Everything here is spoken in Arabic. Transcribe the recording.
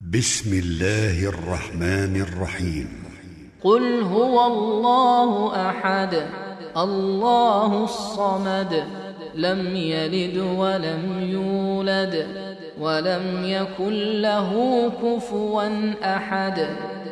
بسم الله الرحمن الرحيم. قل هو الله أحد الله الصمد لم يلد ولم يولد ولم يكن له كفوا أحد.